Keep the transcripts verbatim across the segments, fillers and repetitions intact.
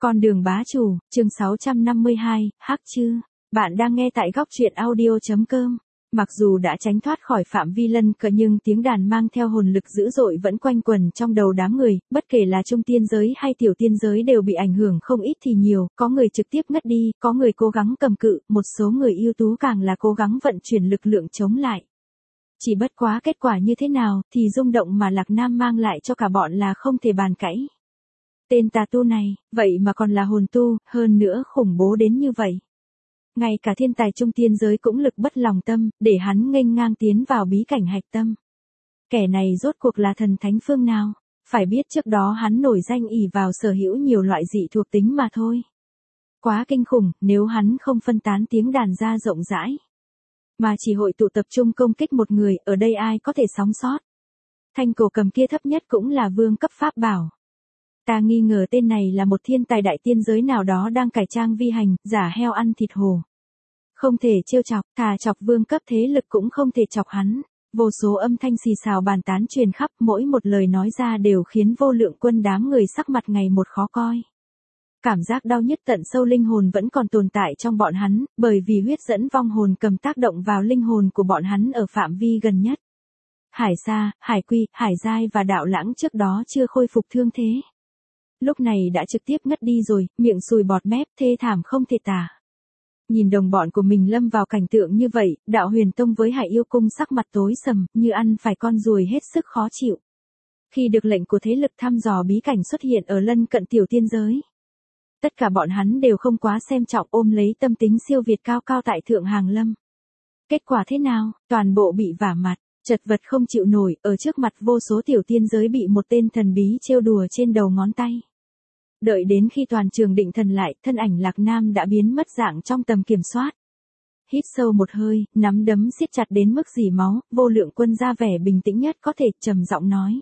Con đường bá chủ, chương sáu trăm năm mươi hai, Hắc Chư. Bạn đang nghe tại góc truyện audio.com. Mặc dù đã tránh thoát khỏi phạm vi lân cận nhưng tiếng đàn mang theo hồn lực dữ dội vẫn quanh quẩn trong đầu đám người, bất kể là trung tiên giới hay tiểu tiên giới đều bị ảnh hưởng không ít thì nhiều, có người trực tiếp ngất đi, có người cố gắng cầm cự, một số người ưu tú càng là cố gắng vận chuyển lực lượng chống lại. Chỉ bất quá kết quả như thế nào thì rung động mà Lạc Nam mang lại cho cả bọn là không thể bàn cãi. Tên tà tu này, vậy mà còn là hồn tu, hơn nữa khủng bố đến như vậy. Ngay cả thiên tài trung tiên giới cũng lực bất lòng tâm, để hắn nghênh ngang tiến vào bí cảnh hạch tâm. Kẻ này rốt cuộc là thần thánh phương nào? Phải biết trước đó hắn nổi danh ỷ vào sở hữu nhiều loại dị thuộc tính mà thôi. Quá kinh khủng, nếu hắn không phân tán tiếng đàn ra rộng rãi, mà chỉ hội tụ tập trung công kích một người, ở đây ai có thể sống sót? Thanh cổ cầm kia thấp nhất cũng là vương cấp pháp bảo. Ta nghi ngờ tên này là một thiên tài đại tiên giới nào đó đang cải trang vi hành, giả heo ăn thịt hổ. Không thể trêu chọc, thà chọc vương cấp thế lực cũng không thể chọc hắn. Vô số âm thanh xì xào bàn tán truyền khắp, mỗi một lời nói ra đều khiến Vô Lượng Quân đám người sắc mặt ngày một khó coi. Cảm giác đau nhức tận sâu linh hồn vẫn còn tồn tại trong bọn hắn, bởi vì huyết dẫn vong hồn cầm tác động vào linh hồn của bọn hắn ở phạm vi gần nhất. Hải Sa, Hải Quy, Hải Giai và Đạo Lãng trước đó chưa khôi phục thương thế. Lúc này đã trực tiếp ngất đi rồi, miệng sùi bọt mép, thê thảm không thể tả. Nhìn đồng bọn của mình lâm vào cảnh tượng như vậy, Đạo Huyền Tông với Hải Yêu Cung sắc mặt tối sầm, như ăn phải con ruồi hết sức khó chịu. Khi được lệnh của thế lực thăm dò bí cảnh xuất hiện ở lân cận tiểu tiên giới, tất cả bọn hắn đều không quá xem trọng, ôm lấy tâm tính siêu việt cao cao tại thượng hàng lâm. Kết quả thế nào? Toàn bộ bị vả mặt, chật vật không chịu nổi, ở trước mặt vô số tiểu tiên giới bị một tên thần bí trêu đùa trên đầu ngón tay. Đợi đến khi toàn trường định thần lại, thân ảnh Lạc Nam đã biến mất dạng trong tầm kiểm soát. Hít sâu một hơi, nắm đấm siết chặt đến mức rỉ máu, Vô Lượng Quân ra vẻ bình tĩnh nhất có thể, trầm giọng nói.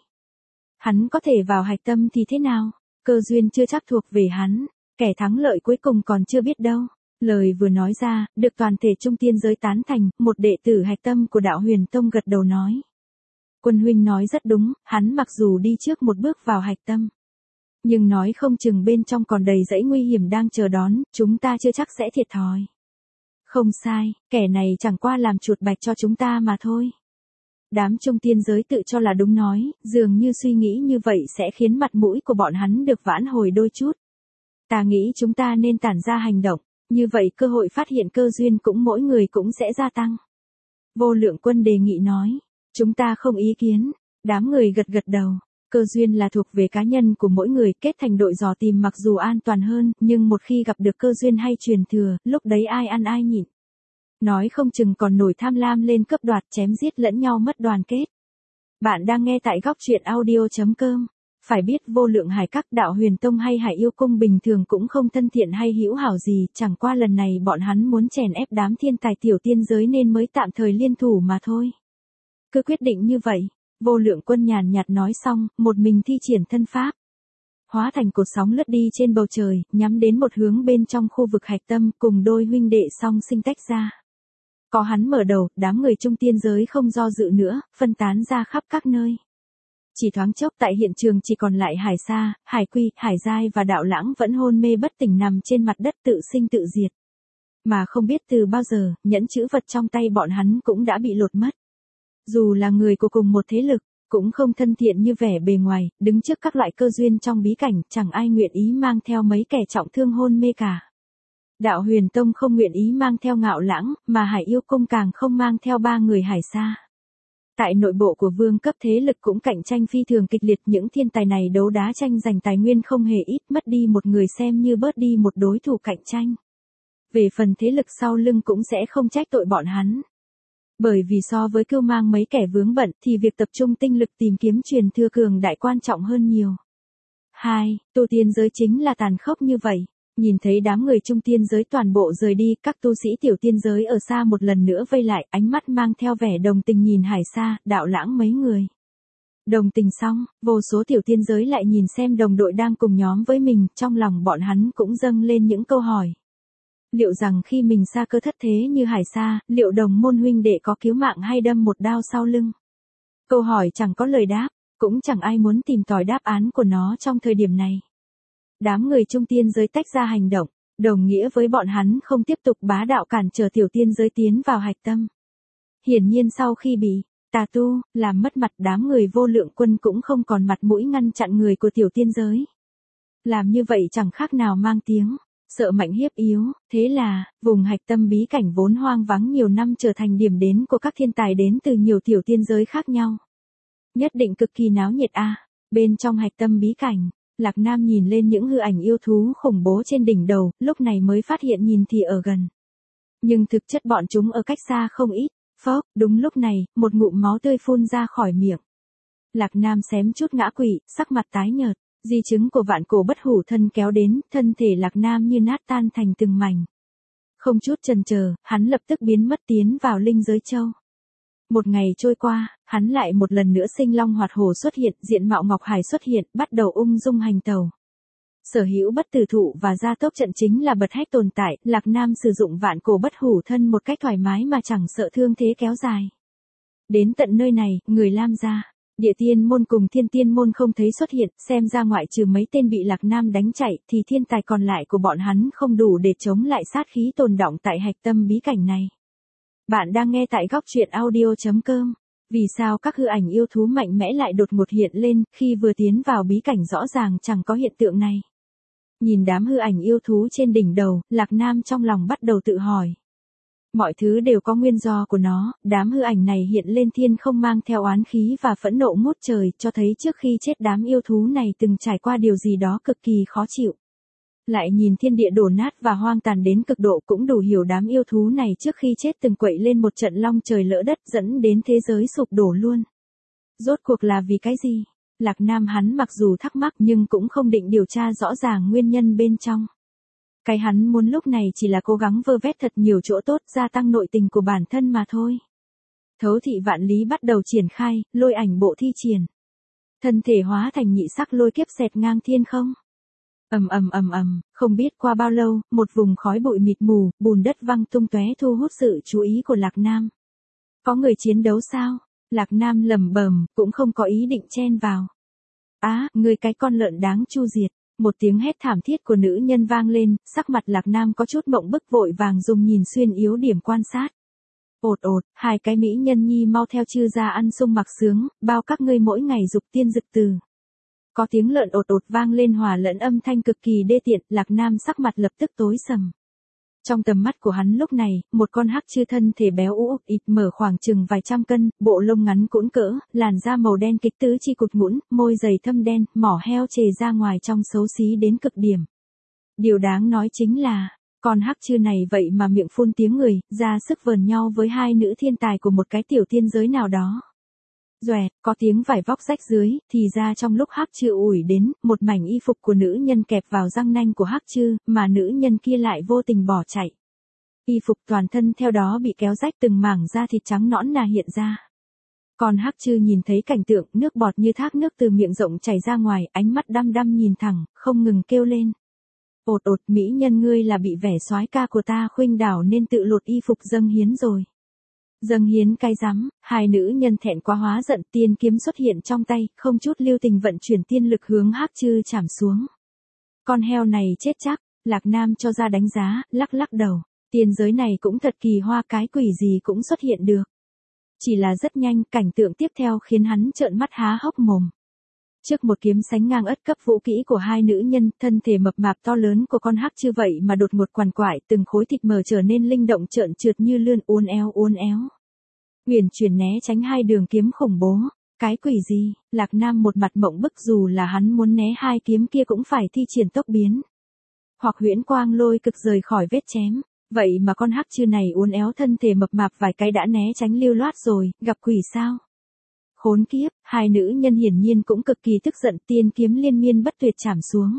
Hắn có thể vào hạch tâm thì thế nào? Cơ duyên chưa chắc thuộc về hắn, kẻ thắng lợi cuối cùng còn chưa biết đâu. Lời vừa nói ra, được toàn thể trung tiên giới tán thành, một đệ tử hạch tâm của Đạo Huyền Tông gật đầu nói. Quân huynh nói rất đúng, hắn mặc dù đi trước một bước vào hạch tâm, nhưng nói không chừng bên trong còn đầy dãy nguy hiểm đang chờ đón, chúng ta chưa chắc sẽ thiệt thòi. Không sai, kẻ này chẳng qua làm chuột bạch cho chúng ta mà thôi. Đám trung tiên giới tự cho là đúng nói, dường như suy nghĩ như vậy sẽ khiến mặt mũi của bọn hắn được vãn hồi đôi chút. Ta nghĩ chúng ta nên tản ra hành động, như vậy cơ hội phát hiện cơ duyên cũng mỗi người cũng sẽ gia tăng. Vô Lượng Quân đề nghị nói, chúng ta không ý kiến, đám người gật gật đầu. Cơ duyên là thuộc về cá nhân của mỗi người, kết thành đội dò tìm mặc dù an toàn hơn, nhưng một khi gặp được cơ duyên hay truyền thừa, lúc đấy ai ăn ai nhịn. Nói không chừng còn nổi tham lam lên cướp đoạt, chém giết lẫn nhau mất đoàn kết. Bạn đang nghe tại góc truyện audio.com. Phải biết Vô Lượng Hải Các, Đạo Huyền Tông hay Hải Yêu Cung bình thường cũng không thân thiện hay hữu hảo gì, chẳng qua lần này bọn hắn muốn chèn ép đám thiên tài tiểu tiên giới nên mới tạm thời liên thủ mà thôi. Cứ quyết định như vậy. Vô Lượng Quân nhàn nhạt nói xong, một mình thi triển thân pháp. Hóa thành cột sóng lướt đi trên bầu trời, nhắm đến một hướng bên trong khu vực hạch tâm, cùng đôi huynh đệ song sinh tách ra. Có hắn mở đầu, đám người trung tiên giới không do dự nữa, phân tán ra khắp các nơi. Chỉ thoáng chốc tại hiện trường chỉ còn lại Hải Sa, Hải Quy, Hải Giai và Đạo Lãng vẫn hôn mê bất tỉnh nằm trên mặt đất tự sinh tự diệt. Mà không biết từ bao giờ, nhẫn chữ vật trong tay bọn hắn cũng đã bị lột mất. Dù là người của cùng một thế lực, cũng không thân thiện như vẻ bề ngoài, đứng trước các loại cơ duyên trong bí cảnh, chẳng ai nguyện ý mang theo mấy kẻ trọng thương hôn mê cả. Đạo Huyền Tông không nguyện ý mang theo Ngạo Lãng, mà Hải Yêu Cung càng không mang theo ba người Hải Sa. Tại nội bộ của vương cấp thế lực cũng cạnh tranh phi thường kịch liệt, những thiên tài này đấu đá tranh giành tài nguyên không hề ít, mất đi một người xem như bớt đi một đối thủ cạnh tranh. Về phần thế lực sau lưng cũng sẽ không trách tội bọn hắn. Bởi vì so với cưu mang mấy kẻ vướng bận thì việc tập trung tinh lực tìm kiếm truyền thừa cường đại quan trọng hơn nhiều. hai. Tu tiên giới chính là tàn khốc như vậy. Nhìn thấy đám người trung tiên giới toàn bộ rời đi, các tu sĩ tiểu tiên giới ở xa một lần nữa vây lại, ánh mắt mang theo vẻ đồng tình nhìn Hải Sa, Đạo Lãng mấy người. Đồng tình xong, vô số tiểu tiên giới lại nhìn xem đồng đội đang cùng nhóm với mình, trong lòng bọn hắn cũng dâng lên những câu hỏi. Liệu rằng khi mình xa cơ thất thế như Hải Sa, liệu đồng môn huynh đệ có cứu mạng hay đâm một đao sau lưng? Câu hỏi chẳng có lời đáp, cũng chẳng ai muốn tìm tòi đáp án của nó trong thời điểm này. Đám người trung tiên giới tách ra hành động, đồng nghĩa với bọn hắn không tiếp tục bá đạo cản trở tiểu tiên giới tiến vào hạch tâm. Hiển nhiên sau khi bị tà tu làm mất mặt, đám người vô lượng quân cũng không còn mặt mũi ngăn chặn người của tiểu tiên giới. Làm như vậy chẳng khác nào mang tiếng sợ mạnh hiếp yếu, thế là vùng hạch tâm bí cảnh vốn hoang vắng nhiều năm trở thành điểm đến của các thiên tài đến từ nhiều tiểu tiên giới khác nhau. Nhất định cực kỳ náo nhiệt a. Bên trong hạch tâm bí cảnh, Lạc Nam nhìn lên những hư ảnh yêu thú khủng bố trên đỉnh đầu, lúc này mới phát hiện nhìn thì ở gần. Nhưng thực chất bọn chúng ở cách xa không ít. Phốc, đúng lúc này, một ngụm máu tươi phun ra khỏi miệng. Lạc Nam xém chút ngã quỵ, sắc mặt tái nhợt, di chứng của vạn cổ bất hủ thân kéo đến, thân thể Lạc Nam như nát tan thành từng mảnh. Không chút chần chờ, hắn lập tức biến mất tiến vào linh giới châu. Một ngày trôi qua, hắn lại một lần nữa sinh long hoạt hổ xuất hiện, diện mạo Ngọc Hải xuất hiện, bắt đầu ung dung hành tàu. Sở hữu bất tử thụ và gia tốc trận chính là bật hách tồn tại, Lạc Nam sử dụng vạn cổ bất hủ thân một cách thoải mái mà chẳng sợ thương thế kéo dài. Đến tận nơi này, người Lam gia, địa tiên môn cùng thiên tiên môn không thấy xuất hiện, xem ra ngoại trừ mấy tên bị Lạc Nam đánh chạy thì thiên tài còn lại của bọn hắn không đủ để chống lại sát khí tồn đọng tại hạch tâm bí cảnh này. Bạn đang nghe tại góc truyện audio chấm com. Vì sao các hư ảnh yêu thú mạnh mẽ lại đột ngột hiện lên khi vừa tiến vào bí cảnh rõ ràng chẳng có hiện tượng này? Nhìn đám hư ảnh yêu thú trên đỉnh đầu, Lạc Nam trong lòng bắt đầu tự hỏi. Mọi thứ đều có nguyên do của nó, đám hư ảnh này hiện lên thiên không mang theo oán khí và phẫn nộ ngút trời, cho thấy trước khi chết đám yêu thú này từng trải qua điều gì đó cực kỳ khó chịu. Lại nhìn thiên địa đổ nát và hoang tàn đến cực độ cũng đủ hiểu đám yêu thú này trước khi chết từng quậy lên một trận long trời lỡ đất dẫn đến thế giới sụp đổ luôn. Rốt cuộc là vì cái gì? Lạc Nam hắn mặc dù thắc mắc nhưng cũng không định điều tra rõ ràng nguyên nhân bên trong. Cái hắn muốn lúc này chỉ là cố gắng vơ vét thật nhiều chỗ tốt, gia tăng nội tình của bản thân mà thôi. Thấu thị vạn lý bắt đầu triển khai, lôi ảnh bộ thi triển. Thân thể hóa thành nhị sắc lôi kiếp xẹt ngang thiên không. Ầm ầm ầm ầm, không biết qua bao lâu, một vùng khói bụi mịt mù, bùn đất văng tung tóe thu hút sự chú ý của Lạc Nam. Có người chiến đấu sao? Lạc Nam lẩm bẩm, cũng không có ý định chen vào. Á, à, người cái con lợn đáng chu diệt. Một tiếng hét thảm thiết của nữ nhân vang lên, sắc mặt Lạc Nam có chút mộng bức, vội vàng dùng nhìn xuyên yếu điểm quan sát. Ột ột, hai cái mỹ nhân nhi mau theo chư ra ăn sung mặc sướng, bao các ngươi mỗi ngày dục tiên dực từ. Có tiếng lợn ột ột vang lên hòa lẫn âm thanh cực kỳ đê tiện, Lạc Nam sắc mặt lập tức tối sầm. Trong tầm mắt của hắn lúc này, một con hắc chư thân thể béo ú ục ịt mở khoảng chừng vài trăm cân, bộ lông ngắn cũn cỡ, làn da màu đen kịch tứ chi cụt ngũn, môi dày thâm đen, mỏ heo chề ra ngoài trong xấu xí đến cực điểm. Điều đáng nói chính là, con hắc chư này vậy mà miệng phun tiếng người, ra sức vờn nhau với hai nữ thiên tài của một cái tiểu thiên giới nào đó. Doẹt, có tiếng vải vóc rách dưới, thì ra trong lúc hắc chư ủi đến, một mảnh y phục của nữ nhân kẹp vào răng nanh của hắc chư, mà nữ nhân kia lại vô tình bỏ chạy. Y phục toàn thân theo đó bị kéo rách, từng mảng da thịt trắng nõn nà hiện ra. Còn hắc chư nhìn thấy cảnh tượng, nước bọt như thác nước từ miệng rộng chảy ra ngoài, ánh mắt đăm đăm nhìn thẳng, không ngừng kêu lên. Ột ột, mỹ nhân ngươi là bị vẻ soái ca của ta khuynh đảo nên tự lột y phục dâng hiến rồi. Dâng hiến cái rắm, hai nữ nhân thẹn quá hóa giận, tiên kiếm xuất hiện trong tay, không chút lưu tình vận chuyển tiên lực hướng hắc chư chảm xuống. Con heo này chết chắc, Lạc Nam cho ra đánh giá, lắc lắc đầu. Tiên giới này cũng thật kỳ hoa, cái quỷ gì cũng xuất hiện được. Chỉ là rất nhanh, cảnh tượng tiếp theo khiến hắn trợn mắt há hốc mồm. Trước một kiếm sánh ngang ất cấp vũ kỹ của hai nữ nhân, thân thể mập mạp to lớn của con hắc chư vậy mà đột ngột quằn quại, từng khối thịt mờ trở nên linh động trợn trượt như lươn, uốn éo uốn éo. Uyển chuyển né tránh hai đường kiếm khủng bố. Cái quỷ gì? Lạc Nam một mặt mộng bức, dù là hắn muốn né hai kiếm kia cũng phải thi triển tốc biến. Hoặc huyễn quang lôi cực rời khỏi vết chém. Vậy mà con hắc chư này uốn éo thân thể mập mạp vài cái đã né tránh lưu loát rồi, gặp quỷ sao? Khốn kiếp, hai nữ nhân hiển nhiên cũng cực kỳ tức giận, tiên kiếm liên miên bất tuyệt chảm xuống.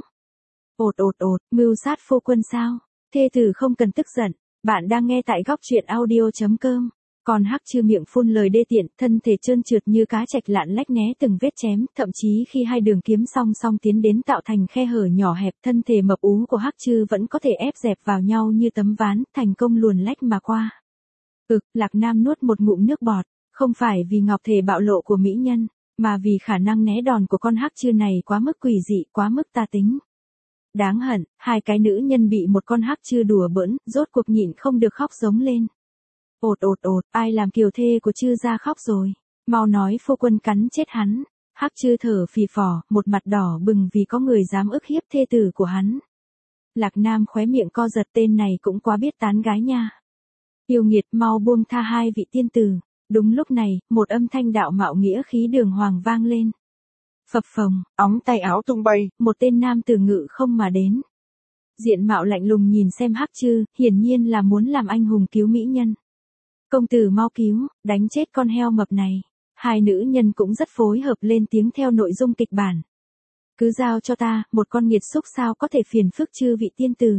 Ột ột ột, mưu sát phu quân sao? Thê tử không cần tức giận, bạn đang nghe tại góc truyện audio chấm com. Còn hắc chư miệng phun lời đê tiện, thân thể trơn trượt như cá trạch lạn lách né từng vết chém, thậm chí khi hai đường kiếm song song tiến đến tạo thành khe hở nhỏ hẹp, thân thể mập ú của hắc chư vẫn có thể ép dẹp vào nhau như tấm ván, thành công luồn lách mà qua. Ực, Lạc Nam nuốt một ngụm nước bọt, không phải vì ngọc thể bạo lộ của mỹ nhân, mà vì khả năng né đòn của con hắc chư này quá mức quỷ dị, quá mức tà tính. Đáng hận, hai cái nữ nhân bị một con hắc chư đùa bỡn, rốt cuộc nhịn không được khóc giống lên. Ột ột ột, ai làm kiều thê của chư gia khóc rồi, mau nói phu quân cắn chết hắn. Hắc chư thở phì phò, một mặt đỏ bừng vì có người dám ức hiếp thê tử của hắn. Lạc Nam khóe miệng co giật, tên này cũng quá biết tán gái nha. Yêu nghiệt, mau buông tha hai vị tiên tử. Đúng lúc này, một âm thanh đạo mạo nghĩa khí đường hoàng vang lên. Phập phồng, óng tay áo tung bay, một tên nam tử ngự không mà đến. Diện mạo lạnh lùng nhìn xem hắc chư, hiển nhiên là muốn làm anh hùng cứu mỹ nhân. Công tử mau cứu, đánh chết con heo mập này. Hai nữ nhân cũng rất phối hợp lên tiếng theo nội dung kịch bản. Cứ giao cho ta, một con nghiệt xúc sao có thể phiền phức chư vị tiên tử.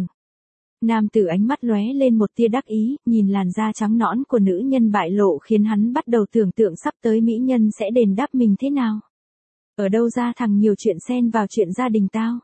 Nam tử ánh mắt lóe lên một tia đắc ý, nhìn làn da trắng nõn của nữ nhân bại lộ khiến hắn bắt đầu tưởng tượng sắp tới mỹ nhân sẽ đền đáp mình thế nào. Ở đâu ra thằng nhiều chuyện xen vào chuyện gia đình tao.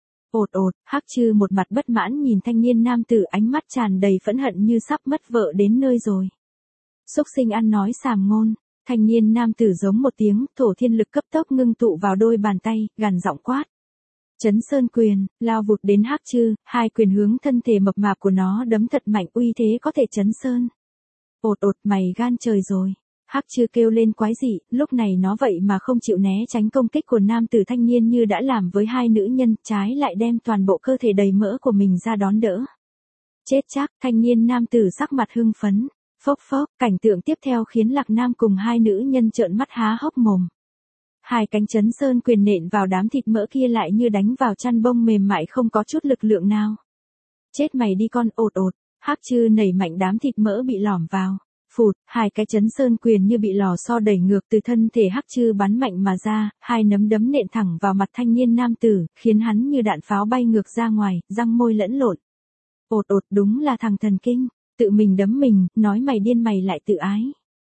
Ột ột, hắc chư một mặt bất mãn nhìn thanh niên nam tử, ánh mắt tràn đầy phẫn hận như sắp mất vợ đến nơi rồi. Xúc sinh ăn nói xàm ngôn. Thanh niên nam tử giống một tiếng, thổ thiên lực cấp tốc ngưng tụ vào đôi bàn tay, gằn giọng quát. Chấn sơn quyền, lao vụt đến hắc chư, hai quyền hướng thân thể mập mạp của nó đấm thật mạnh, uy thế có thể chấn sơn. Ột ột, mày gan trời rồi. Hắc chư kêu lên quái dị, lúc này nó vậy mà không chịu né tránh công kích của nam tử thanh niên như đã làm với hai nữ nhân, trái lại đem toàn bộ cơ thể đầy mỡ của mình ra đón đỡ. Chết chắc, thanh niên nam tử sắc mặt hưng phấn. Phốc phốc, cảnh tượng tiếp theo khiến Lạc Nam cùng hai nữ nhân trợn mắt há hốc mồm. Hai cánh chấn sơn quyền nện vào đám thịt mỡ kia lại như đánh vào chăn bông mềm mại không có chút lực lượng nào. Chết mày đi con, ột ột, hắc chư nảy mạnh đám thịt mỡ bị lỏm vào. Phụt, hai cái chấn sơn quyền như bị lò xo đẩy ngược từ thân thể hắc chư bắn mạnh mà ra, hai nấm đấm nện thẳng vào mặt thanh niên nam tử, khiến hắn như đạn pháo bay ngược ra ngoài, răng môi lẫn lộn. Ột ột, đúng là thằng thần kinh. Tự mình đấm mình, nói mày điên mày lại tự ái.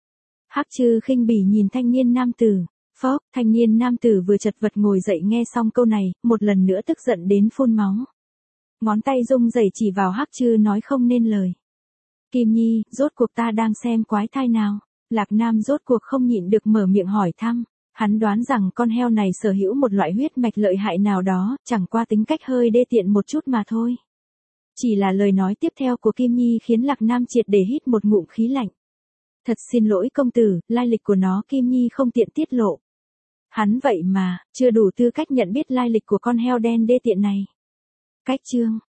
Hắc chư khinh bỉ nhìn thanh niên nam tử. Phốc, thanh niên nam tử vừa chật vật ngồi dậy nghe xong câu này, một lần nữa tức giận đến phun máu. Ngón tay rung rẩy chỉ vào hắc chư nói không nên lời. Kim Nhi, rốt cuộc ta đang xem quái thai nào? Lạc Nam rốt cuộc không nhịn được mở miệng hỏi thăm. Hắn đoán rằng con heo này sở hữu một loại huyết mạch lợi hại nào đó, chẳng qua tính cách hơi đê tiện một chút mà thôi. Chỉ là lời nói tiếp theo của Kim Nhi khiến Lạc Nam triệt để hít một ngụm khí lạnh. Thật xin lỗi công tử, lai lịch của nó Kim Nhi không tiện tiết lộ. Hắn vậy mà, chưa đủ tư cách nhận biết lai lịch của con heo đen đê tiện này. Cách chương.